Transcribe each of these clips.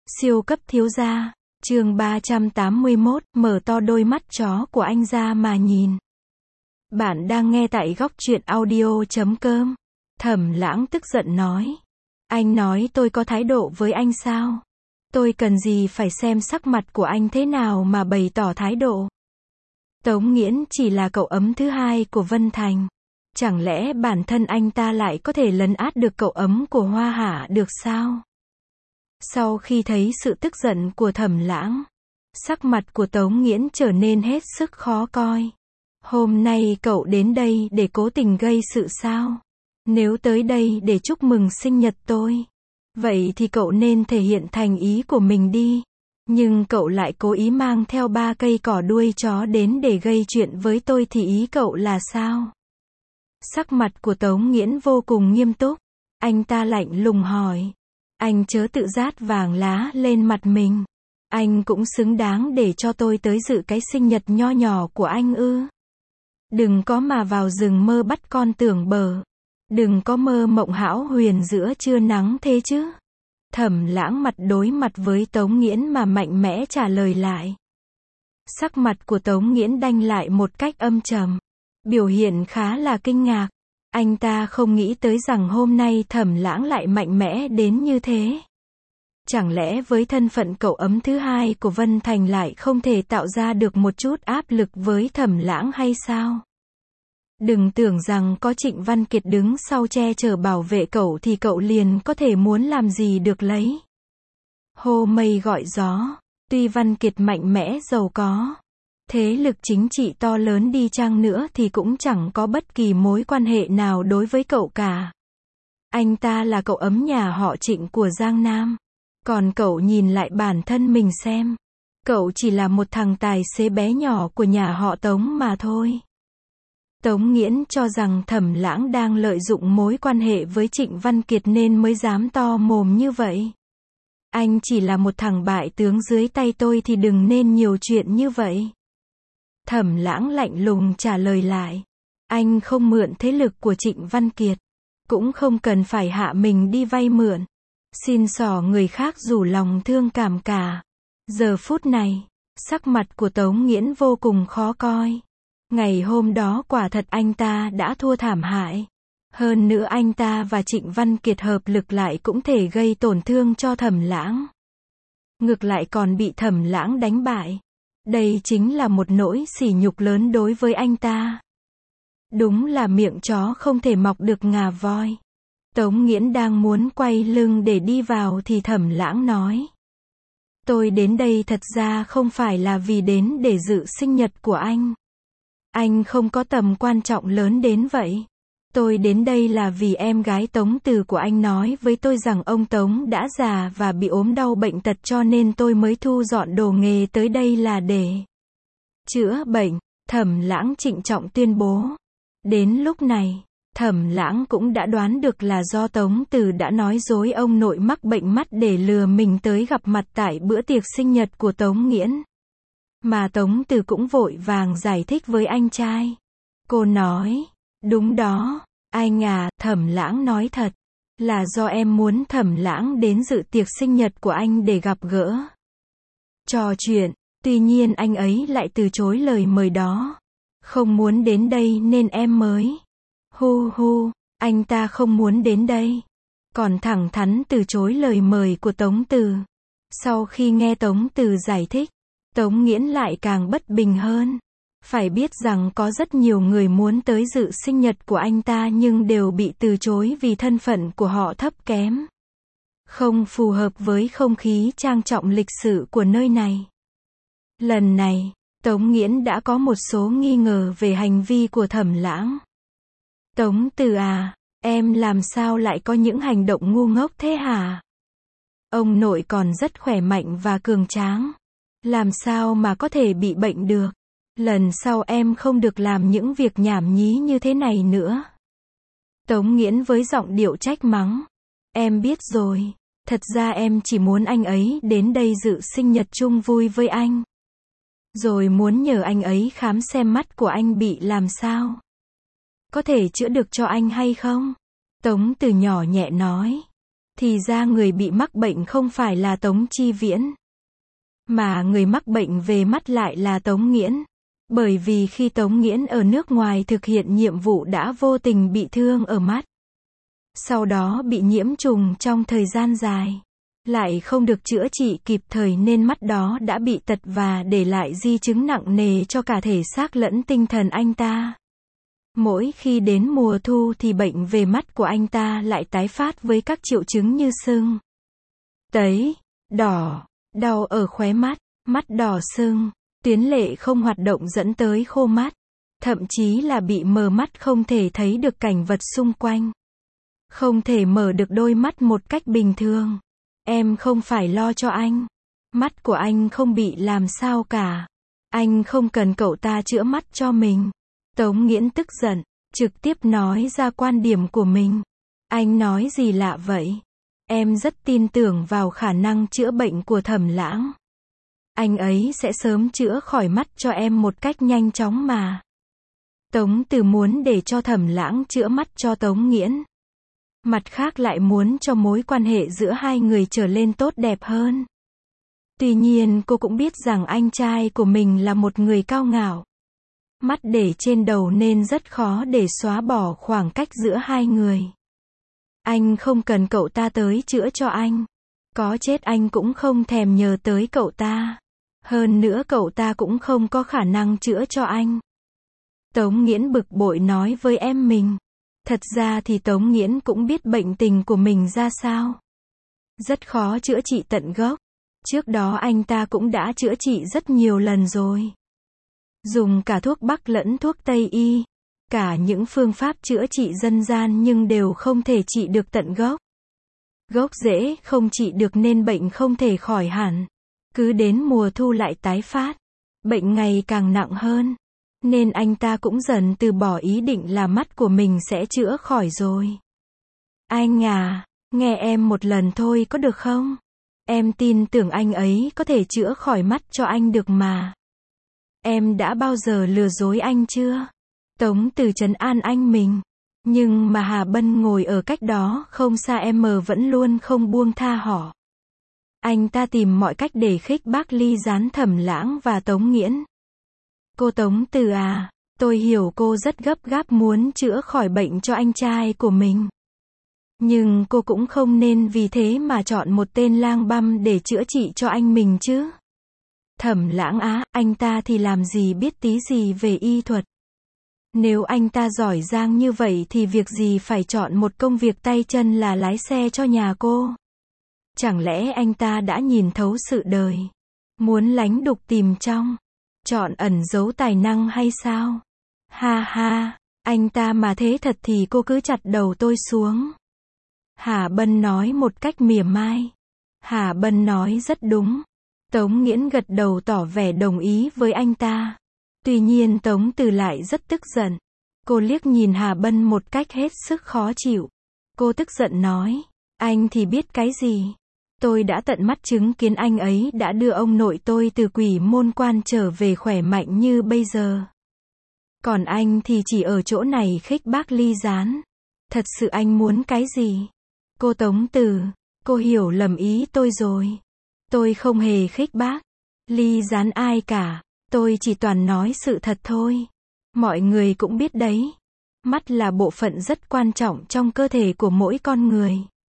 Siêu cấp thiếu gia, chương 381, mở to đôi mắt chó của anh ra mà nhìn. Bạn đang nghe tại góc truyện audio.com. Thẩm Lãng tức giận nói. Anh nói tôi có thái độ với anh sao? Tôi cần gì phải xem sắc mặt của anh thế nào mà bày tỏ thái độ? Tống Nghiễn chỉ là cậu ấm thứ hai của Vân Thành. Chẳng lẽ bản thân anh ta lại có thể lấn át được cậu ấm của Hoa Hạ được sao? Sau khi thấy sự tức giận của Thẩm Lãng, sắc mặt của Tống Nghiễn trở nên hết sức khó coi. Hôm nay cậu đến đây để cố tình gây sự sao? Nếu tới đây để chúc mừng sinh nhật tôi, vậy thì cậu nên thể hiện thành ý của mình đi. Nhưng cậu lại cố ý mang theo 3 cây cỏ đuôi chó đến để gây chuyện với tôi thì ý cậu là sao? Sắc mặt của Tống Nghiễn vô cùng nghiêm túc. Anh ta lạnh lùng hỏi. Anh chớ tự dát vàng lá lên mặt mình. Anh cũng xứng đáng để cho tôi tới dự cái sinh nhật nho nhỏ của anh ư? Đừng có mà vào rừng mơ bắt con tưởng bờ. Đừng có mơ mộng hão huyền giữa trưa nắng thế chứ. Thẩm Lãng mặt đối mặt với Tống Nghiễn mà mạnh mẽ trả lời lại. Sắc mặt của Tống Nghiễn đanh lại một cách âm trầm. Biểu hiện khá là kinh ngạc. Anh ta không nghĩ tới rằng hôm nay Thẩm Lãng lại mạnh mẽ đến như thế. Chẳng lẽ với thân phận cậu ấm thứ hai của Vân Thành lại không thể tạo ra được một chút áp lực với Thẩm Lãng hay sao? Đừng tưởng rằng có Trịnh Văn Kiệt đứng sau che chở bảo vệ cậu thì cậu liền có thể muốn làm gì được lấy. Hô mây gọi gió, tuy Văn Kiệt mạnh mẽ giàu có, thế lực chính trị to lớn đi chăng nữa thì cũng chẳng có bất kỳ mối quan hệ nào đối với cậu cả. Anh ta là cậu ấm nhà họ Trịnh của Giang Nam. Còn cậu nhìn lại bản thân mình xem. Cậu chỉ là một thằng tài xế bé nhỏ của nhà họ Tống mà thôi. Tống Nghiễn cho rằng Thẩm Lãng đang lợi dụng mối quan hệ với Trịnh Văn Kiệt nên mới dám to mồm như vậy. Anh chỉ là một thằng bại tướng dưới tay tôi thì đừng nên nhiều chuyện như vậy. Thẩm Lãng lạnh lùng trả lời lại. Anh không mượn thế lực của Trịnh Văn Kiệt. Cũng không cần phải hạ mình đi vay mượn. Xin xỏ người khác rủ lòng thương cảm cả. Giờ phút này, sắc mặt của Tống Nghiễn vô cùng khó coi. Ngày hôm đó quả thật anh ta đã thua thảm hại. Hơn nữa anh ta và Trịnh Văn Kiệt hợp lực lại cũng thể gây tổn thương cho Thẩm Lãng. Ngược lại còn bị Thẩm Lãng đánh bại. Đây chính là một nỗi sỉ nhục lớn đối với anh ta. Đúng là miệng chó không thể mọc được ngà voi. Tống Nghiễn đang muốn quay lưng để đi vào thì Thẩm Lãng nói. Tôi đến đây thật ra không phải là vì đến để dự sinh nhật của anh. Anh không có tầm quan trọng lớn đến vậy. Tôi đến đây là vì em gái Tống Từ của anh nói với tôi rằng ông Tống đã già và bị ốm đau bệnh tật cho nên tôi mới thu dọn đồ nghề tới đây là để chữa bệnh, Thẩm Lãng trịnh trọng tuyên bố. Đến lúc này, Thẩm Lãng cũng đã đoán được là do Tống Từ đã nói dối ông nội mắc bệnh mắt để lừa mình tới gặp mặt tại bữa tiệc sinh nhật của Tống Nghiễn. Mà Tống Từ cũng vội vàng giải thích với anh trai. Cô nói, đúng đó, anh à, Thẩm Lãng nói thật, là do em muốn Thẩm Lãng đến dự tiệc sinh nhật của anh để gặp gỡ, trò chuyện, tuy nhiên anh ấy lại từ chối lời mời đó. Không muốn đến đây nên em mới. Hu hu, anh ta không muốn đến đây. Còn thẳng thắn từ chối lời mời của Tống Từ. Sau khi nghe Tống Từ giải thích, Tống Nghiễn lại càng bất bình hơn. Phải biết rằng có rất nhiều người muốn tới dự sinh nhật của anh ta nhưng đều bị từ chối vì thân phận của họ thấp kém. Không phù hợp với không khí trang trọng lịch sự của nơi này. Lần này, Tống Nghiễn đã có một số nghi ngờ về hành vi của Thẩm Lãng. Tống Từ à, em làm sao lại có những hành động ngu ngốc thế hả? Ông nội còn rất khỏe mạnh và cường tráng. Làm sao mà có thể bị bệnh được? Lần sau em không được làm những việc nhảm nhí như thế này nữa. Tống Nghiễn với giọng điệu trách mắng. Em biết rồi, thật ra em chỉ muốn anh ấy đến đây dự sinh nhật chung vui với anh. Rồi muốn nhờ anh ấy khám xem mắt của anh bị làm sao. Có thể chữa được cho anh hay không? Tống Từ nhỏ nhẹ nói. Thì ra người bị mắc bệnh không phải là Tống Chi Viễn, mà người mắc bệnh về mắt lại là Tống Nghiễn. Bởi vì khi Tống Nghiễn ở nước ngoài thực hiện nhiệm vụ đã vô tình bị thương ở mắt. Sau đó bị nhiễm trùng trong thời gian dài. Lại không được chữa trị kịp thời nên mắt đó đã bị tật và để lại di chứng nặng nề cho cả thể xác lẫn tinh thần anh ta. Mỗi khi đến mùa thu thì bệnh về mắt của anh ta lại tái phát với các triệu chứng như sưng, tấy, đỏ, đau ở khóe mắt, mắt đỏ sưng, tuyến lệ không hoạt động dẫn tới khô mắt, thậm chí là bị mờ mắt không thể thấy được cảnh vật xung quanh. Không thể mở được đôi mắt một cách bình thường. Em không phải lo cho anh. Mắt của anh không bị làm sao cả. Anh không cần cậu ta chữa mắt cho mình. Tống Nghiễn tức giận, trực tiếp nói ra quan điểm của mình. Anh nói gì lạ vậy? Em rất tin tưởng vào khả năng chữa bệnh của Thẩm Lãng. Anh ấy sẽ sớm chữa khỏi mắt cho em một cách nhanh chóng mà. Tống Từ muốn để cho Thẩm Lãng chữa mắt cho Tống Nghiễn. Mặt khác lại muốn cho mối quan hệ giữa hai người trở lên tốt đẹp hơn. Tuy nhiên cô cũng biết rằng anh trai của mình là một người cao ngạo. Mắt để trên đầu nên rất khó để xóa bỏ khoảng cách giữa hai người. Anh không cần cậu ta tới chữa cho anh. Có chết anh cũng không thèm nhờ tới cậu ta. Hơn nữa cậu ta cũng không có khả năng chữa cho anh. Tống Nghiễn bực bội nói với em mình. Thật ra thì Tống Nghiễn cũng biết bệnh tình của mình ra sao. Rất khó chữa trị tận gốc. Trước đó anh ta cũng đã chữa trị rất nhiều lần rồi. Dùng cả thuốc Bắc lẫn thuốc Tây y. Cả những phương pháp chữa trị dân gian nhưng đều không thể trị được tận gốc. Gốc rễ không trị được nên bệnh không thể khỏi hẳn. Cứ đến mùa thu lại tái phát. Bệnh ngày càng nặng hơn. Nên anh ta cũng dần từ bỏ ý định là mắt của mình sẽ chữa khỏi rồi. Anh à, nghe em một lần thôi có được không? Em tin tưởng anh ấy có thể chữa khỏi mắt cho anh được mà. Em đã bao giờ lừa dối anh chưa? Tống Từ trấn an anh mình. Nhưng mà Hà Bân ngồi ở cách đó không xa em vẫn luôn không buông tha họ. Anh ta tìm mọi cách để khích bác ly gián Thẩm Lãng và Tống Nghiễn. Cô Tống Từ à, tôi hiểu cô rất gấp gáp muốn chữa khỏi bệnh cho anh trai của mình. Nhưng cô cũng không nên vì thế mà chọn một tên lang băm để chữa trị cho anh mình chứ. Thẩm Lãng á, anh ta thì làm gì biết tí gì về y thuật. Nếu anh ta giỏi giang như vậy thì việc gì phải chọn một công việc tay chân là lái xe cho nhà cô. Chẳng lẽ anh ta đã nhìn thấu sự đời, muốn lánh đục tìm trong, chọn ẩn giấu tài năng hay sao? Ha ha, anh ta mà thế thật thì cô cứ chặt đầu tôi xuống. Hà Bân nói một cách mỉa mai. Hà Bân nói rất đúng. Tống Nghiễn gật đầu tỏ vẻ đồng ý với anh ta. Tuy nhiên Tống Từ lại rất tức giận. Cô liếc nhìn Hà Bân một cách hết sức khó chịu. Cô tức giận nói, anh thì biết cái gì? Tôi đã tận mắt chứng kiến anh ấy đã đưa ông nội tôi từ Quỷ Môn Quan trở về khỏe mạnh như bây giờ. Còn anh thì chỉ ở chỗ này khích bác ly gián. Thật sự anh muốn cái gì? Cô Tống Từ, cô hiểu lầm ý tôi rồi. Tôi không hề khích bác ly gián ai cả. Tôi chỉ toàn nói sự thật thôi. Mọi người cũng biết đấy. Mắt là bộ phận rất quan trọng trong cơ thể của mỗi con người.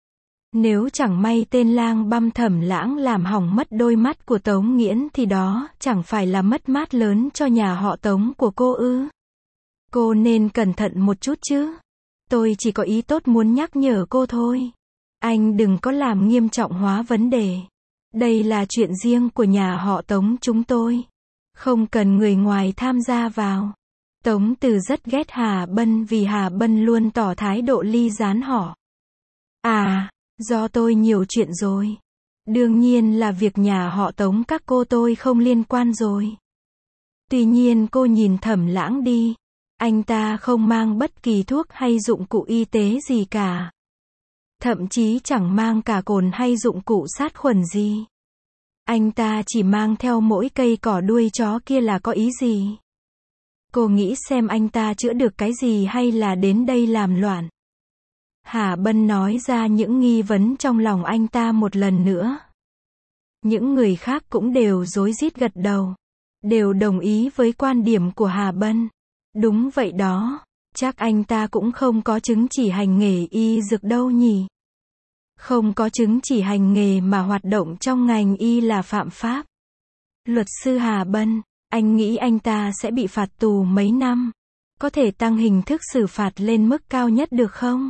Nếu chẳng may tên lang băm Thẩm Lãng làm hỏng mất đôi mắt của Tống Nghiễn thì đó chẳng phải là mất mát lớn cho nhà họ Tống của cô ư? Cô nên cẩn thận một chút chứ. Tôi chỉ có ý tốt muốn nhắc nhở cô thôi. Anh đừng có làm nghiêm trọng hóa vấn đề. Đây là chuyện riêng của nhà họ Tống chúng tôi. Không cần người ngoài tham gia vào. Tống Từ rất ghét Hà Bân vì Hà Bân luôn tỏ thái độ ly gián họ. À, do tôi nhiều chuyện rồi. Đương nhiên là việc nhà họ Tống các cô tôi không liên quan rồi. Tuy nhiên cô nhìn Thẩm Lãng đi. Anh ta không mang bất kỳ thuốc hay dụng cụ y tế gì cả. Thậm chí chẳng mang cả cồn hay dụng cụ sát khuẩn gì. Anh ta chỉ mang theo mỗi cây cỏ đuôi chó kia là có ý gì? Cô nghĩ xem anh ta chữa được cái gì hay là đến đây làm loạn? Hà Bân nói ra những nghi vấn trong lòng anh ta một lần nữa. Những người khác cũng đều rối rít gật đầu. Đều đồng ý với quan điểm của Hà Bân. Đúng vậy đó. Chắc anh ta cũng không có chứng chỉ hành nghề y dược đâu nhỉ. Không có chứng chỉ hành nghề mà hoạt động trong ngành y là phạm pháp. Luật sư Hà Bân, anh nghĩ anh ta sẽ bị phạt tù mấy năm? Có thể tăng hình thức xử phạt lên mức cao nhất được không?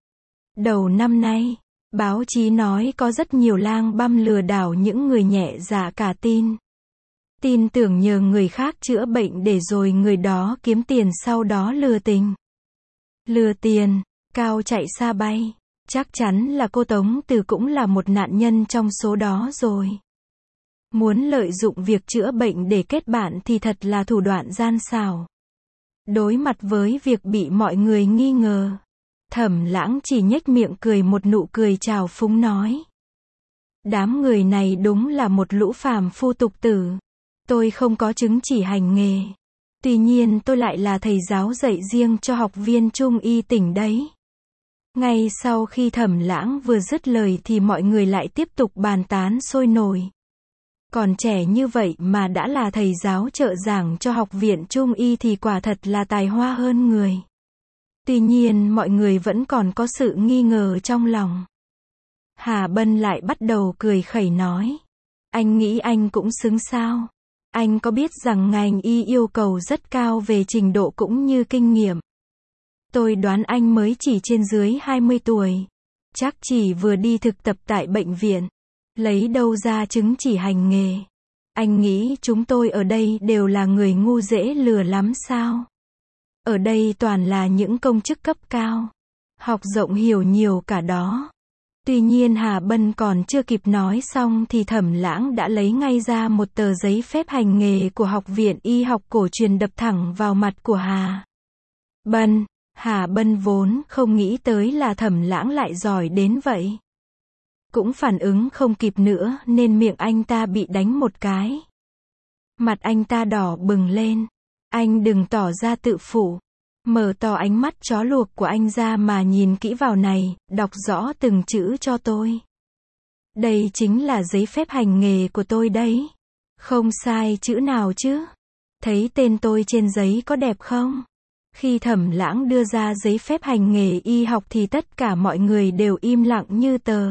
Đầu năm nay, báo chí nói có rất nhiều lang băm lừa đảo những người nhẹ dạ cả tin. Tin tưởng nhờ người khác chữa bệnh để rồi người đó kiếm tiền sau đó lừa tình. Lừa tiền, cao chạy xa bay. Chắc chắn là cô Tống Từ cũng là một nạn nhân trong số đó rồi. Muốn lợi dụng việc chữa bệnh để kết bạn thì thật là thủ đoạn gian xảo. Đối mặt với việc bị mọi người nghi ngờ, Thẩm Lãng chỉ nhếch miệng cười một nụ cười trào phúng nói. Đám người này đúng là một lũ phàm phu tục tử. Tôi không có chứng chỉ hành nghề. Tuy nhiên tôi lại là thầy giáo dạy riêng cho học viên Trung y tỉnh đấy. Ngay sau khi Thẩm Lãng vừa dứt lời thì mọi người lại tiếp tục bàn tán sôi nổi. Còn trẻ như vậy mà đã là thầy giáo trợ giảng cho học viện Trung y thì quả thật là tài hoa hơn người. Tuy nhiên mọi người vẫn còn có sự nghi ngờ trong lòng. Hà Bân lại bắt đầu cười khẩy nói. Anh nghĩ anh cũng xứng sao? Anh có biết rằng ngành y yêu cầu rất cao về trình độ cũng như kinh nghiệm. Tôi đoán anh mới chỉ trên dưới 20 tuổi. Chắc chỉ vừa đi thực tập tại bệnh viện. Lấy đâu ra chứng chỉ hành nghề? Anh nghĩ chúng tôi ở đây đều là người ngu dễ lừa lắm sao? Ở đây toàn là những công chức cấp cao. Học rộng hiểu nhiều cả đó. Tuy nhiên Hà Bân còn chưa kịp nói xong thì Thẩm Lãng đã lấy ngay ra một tờ giấy phép hành nghề của Học viện Y học cổ truyền đập thẳng vào mặt của Hà Bân. Hà Bân vốn không nghĩ tới là Thẩm Lãng lại giỏi đến vậy. Cũng phản ứng không kịp nữa nên miệng anh ta bị đánh một cái. Mặt anh ta đỏ bừng lên. Anh đừng tỏ ra tự phụ. Mở to ánh mắt chó luộc của anh ra mà nhìn kỹ vào này, đọc rõ từng chữ cho tôi. Đây chính là giấy phép hành nghề của tôi đấy. Không sai chữ nào chứ. Thấy tên tôi trên giấy có đẹp không? Khi Thẩm Lãng đưa ra giấy phép hành nghề y học thì tất cả mọi người đều im lặng như tờ.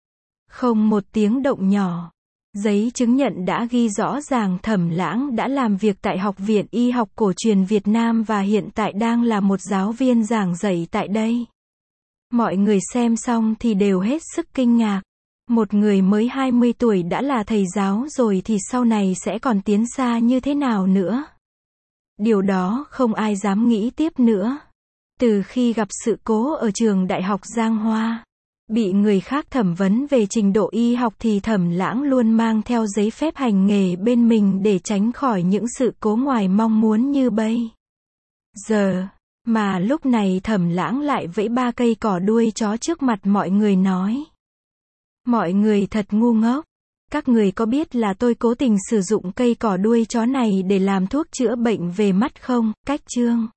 Không một tiếng động nhỏ. Giấy chứng nhận đã ghi rõ ràng Thẩm Lãng đã làm việc tại Học viện Y học cổ truyền Việt Nam và hiện tại đang là một giáo viên giảng dạy tại đây. Mọi người xem xong thì đều hết sức kinh ngạc. Một người mới 20 tuổi đã là thầy giáo rồi thì sau này sẽ còn tiến xa như thế nào nữa? Điều đó không ai dám nghĩ tiếp nữa. Từ khi gặp sự cố ở trường Đại học Giang Hoa, bị người khác thẩm vấn về trình độ y học thì Thẩm Lãng luôn mang theo giấy phép hành nghề bên mình để tránh khỏi những sự cố ngoài mong muốn như bây giờ. Mà lúc này Thẩm Lãng lại vẫy 3 cây cỏ đuôi chó trước mặt mọi người nói. Mọi người thật ngu ngốc. Các người có biết là tôi cố tình sử dụng cây cỏ đuôi chó này để làm thuốc chữa bệnh về mắt không? Cách chương